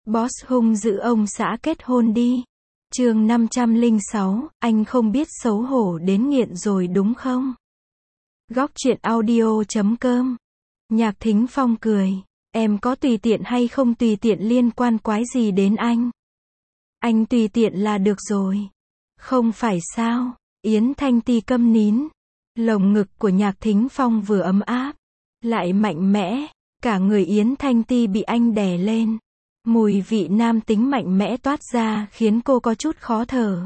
Boss hung dữ ông xã kết hôn đi. Chương 506, anh không biết xấu hổ đến nghiện rồi đúng không? Góc truyện audio.com. Nhạc Thính Phong cười. Em có tùy tiện hay không tùy tiện liên quan quái gì đến anh? Anh tùy tiện là được rồi. Không phải sao? Yến Thanh Ti câm nín. Lồng ngực của Nhạc Thính Phong vừa ấm áp, lại mạnh mẽ. Cả người Yến Thanh Ti bị anh đè lên. Mùi vị nam tính mạnh mẽ toát ra khiến cô có chút khó thở.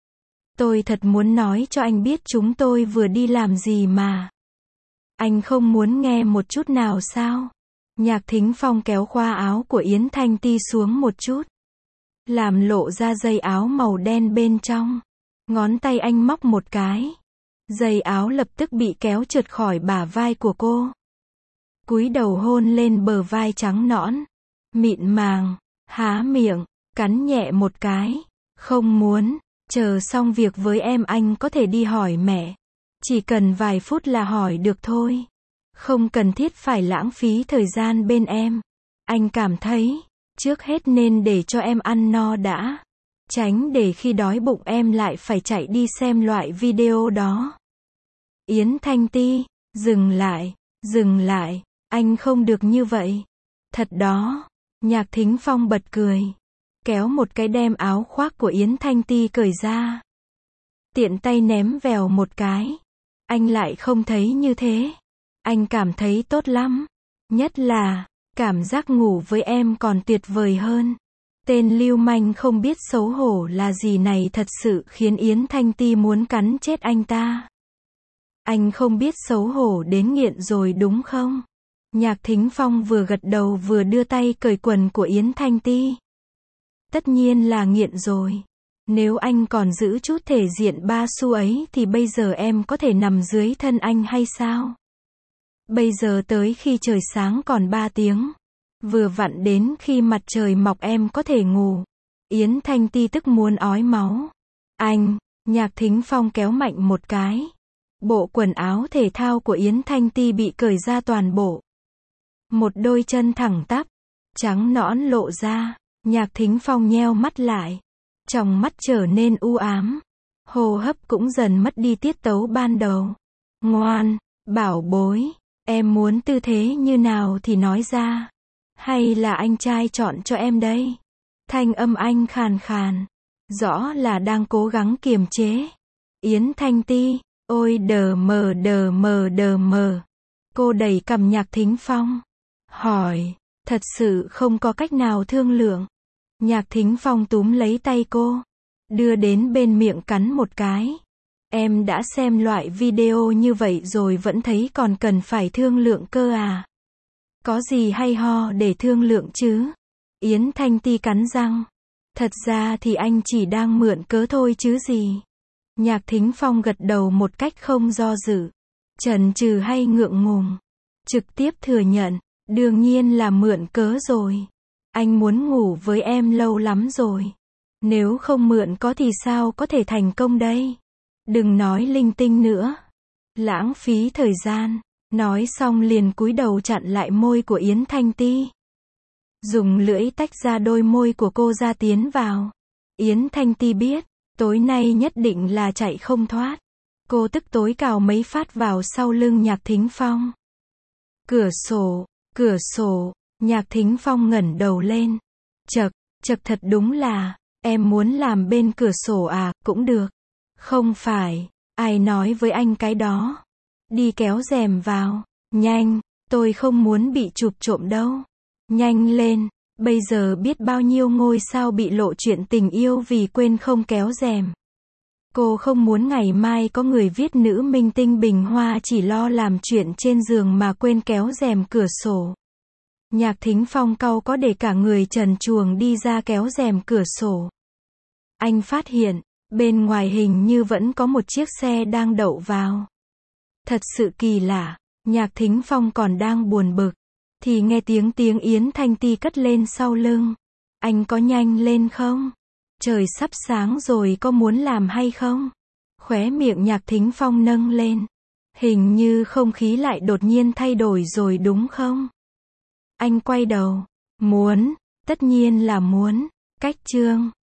Tôi thật muốn nói cho anh biết chúng tôi vừa đi làm gì mà. Anh không muốn nghe một chút nào sao? Nhạc Thính Phong kéo khoa áo của Yến Thanh Ti xuống một chút, làm lộ ra dây áo màu đen bên trong. Ngón tay anh móc một cái. Dây áo lập tức bị kéo trượt khỏi bả vai của cô. Cúi đầu hôn lên bờ vai trắng nõn, mịn màng, há miệng, cắn nhẹ một cái. Không muốn, chờ xong việc với em anh có thể đi hỏi mẹ. Chỉ cần vài phút là hỏi được thôi. Không cần thiết phải lãng phí thời gian bên em. Anh cảm thấy, trước hết nên để cho em ăn no đã. Tránh để khi đói bụng em lại phải chạy đi xem loại video đó. Yến Thanh Ti, dừng lại, anh không được như vậy. Thật đó. Nhạc Thính Phong bật cười. Kéo một cái đem áo khoác của Yến Thanh Ti cởi ra. Tiện tay ném vèo một cái. Anh lại không thấy như thế. Anh cảm thấy tốt lắm. Nhất là, cảm giác ngủ với em còn tuyệt vời hơn. Tên lưu manh không biết xấu hổ là gì này thật sự khiến Yến Thanh Ti muốn cắn chết anh ta. Anh không biết xấu hổ đến nghiện rồi đúng không? Nhạc Thính Phong vừa gật đầu vừa đưa tay cởi quần của Yến Thanh Ti. Tất nhiên là nghiện rồi. Nếu anh còn giữ chút thể diện ba xu ấy thì bây giờ em có thể nằm dưới thân anh hay sao? Bây giờ tới khi trời sáng còn 3 tiếng. Vừa vặn đến khi mặt trời mọc em có thể ngủ. Yến Thanh Ti tức muốn ói máu. Anh, Nhạc Thính Phong kéo mạnh một cái. Bộ quần áo thể thao của Yến Thanh Ti bị cởi ra toàn bộ. Một đôi chân thẳng tắp, trắng nõn lộ ra. Nhạc Thính Phong nheo mắt lại. Tròng mắt trở nên u ám. Hô hấp cũng dần mất đi tiết tấu ban đầu. Ngoan, bảo bối, em muốn tư thế như nào thì nói ra. Hay là anh trai chọn cho em đây? Thanh âm anh khàn khàn. Rõ là đang cố gắng kiềm chế. Yến Thanh Ti, ôi đờ mờ. Cô đẩy cằm Nhạc Thính Phong. Hỏi, thật sự không có cách nào thương lượng. Nhạc Thính Phong túm lấy tay cô. Đưa đến bên miệng cắn một cái. Em đã xem loại video như vậy rồi vẫn thấy còn cần phải thương lượng cơ à? Có gì hay ho để thương lượng chứ? Yến Thanh Ti cắn răng. Thật ra thì anh chỉ đang mượn cớ thôi chứ gì. Nhạc Thính Phong gật đầu một cách không do dự. Chần chừ hay ngượng ngùng. Trực tiếp thừa nhận. Đương nhiên là mượn cớ rồi. Anh muốn ngủ với em lâu lắm rồi. Nếu không mượn có thì sao có thể thành công đây? Đừng nói linh tinh nữa. Lãng phí thời gian. Nói xong liền cúi đầu chặn lại môi của Yến Thanh Ti. Dùng lưỡi tách ra đôi môi của cô ra tiến vào. Yến Thanh Ti biết, tối nay nhất định là chạy không thoát. Cô tức tối cào mấy phát vào sau lưng Nhạc Thính Phong. Cửa sổ, Nhạc Thính Phong ngẩng đầu lên. Chật thật đúng là, em muốn làm bên cửa sổ à, cũng được. Không phải, ai nói với anh cái đó. Đi kéo rèm vào, nhanh, tôi không muốn bị chụp trộm đâu. Nhanh lên, bây giờ biết bao nhiêu ngôi sao bị lộ chuyện tình yêu vì quên không kéo rèm. Cô không muốn ngày mai có người viết nữ minh tinh bình hoa chỉ lo làm chuyện trên giường mà quên kéo rèm cửa sổ. Nhạc Thính Phong cau có để cả người trần truồng đi ra kéo rèm cửa sổ. Anh phát hiện, bên ngoài hình như vẫn có một chiếc xe đang đậu vào. Thật sự kỳ lạ, Nhạc Thính Phong còn đang buồn bực, thì nghe tiếng Yến Thanh Ti cất lên sau lưng. Anh có nhanh lên không? Trời sắp sáng rồi có muốn làm hay không? Khóe miệng Nhạc Thính Phong nâng lên. Hình như không khí lại đột nhiên thay đổi rồi đúng không? Anh quay đầu. Muốn, Tất nhiên là muốn. Cách chương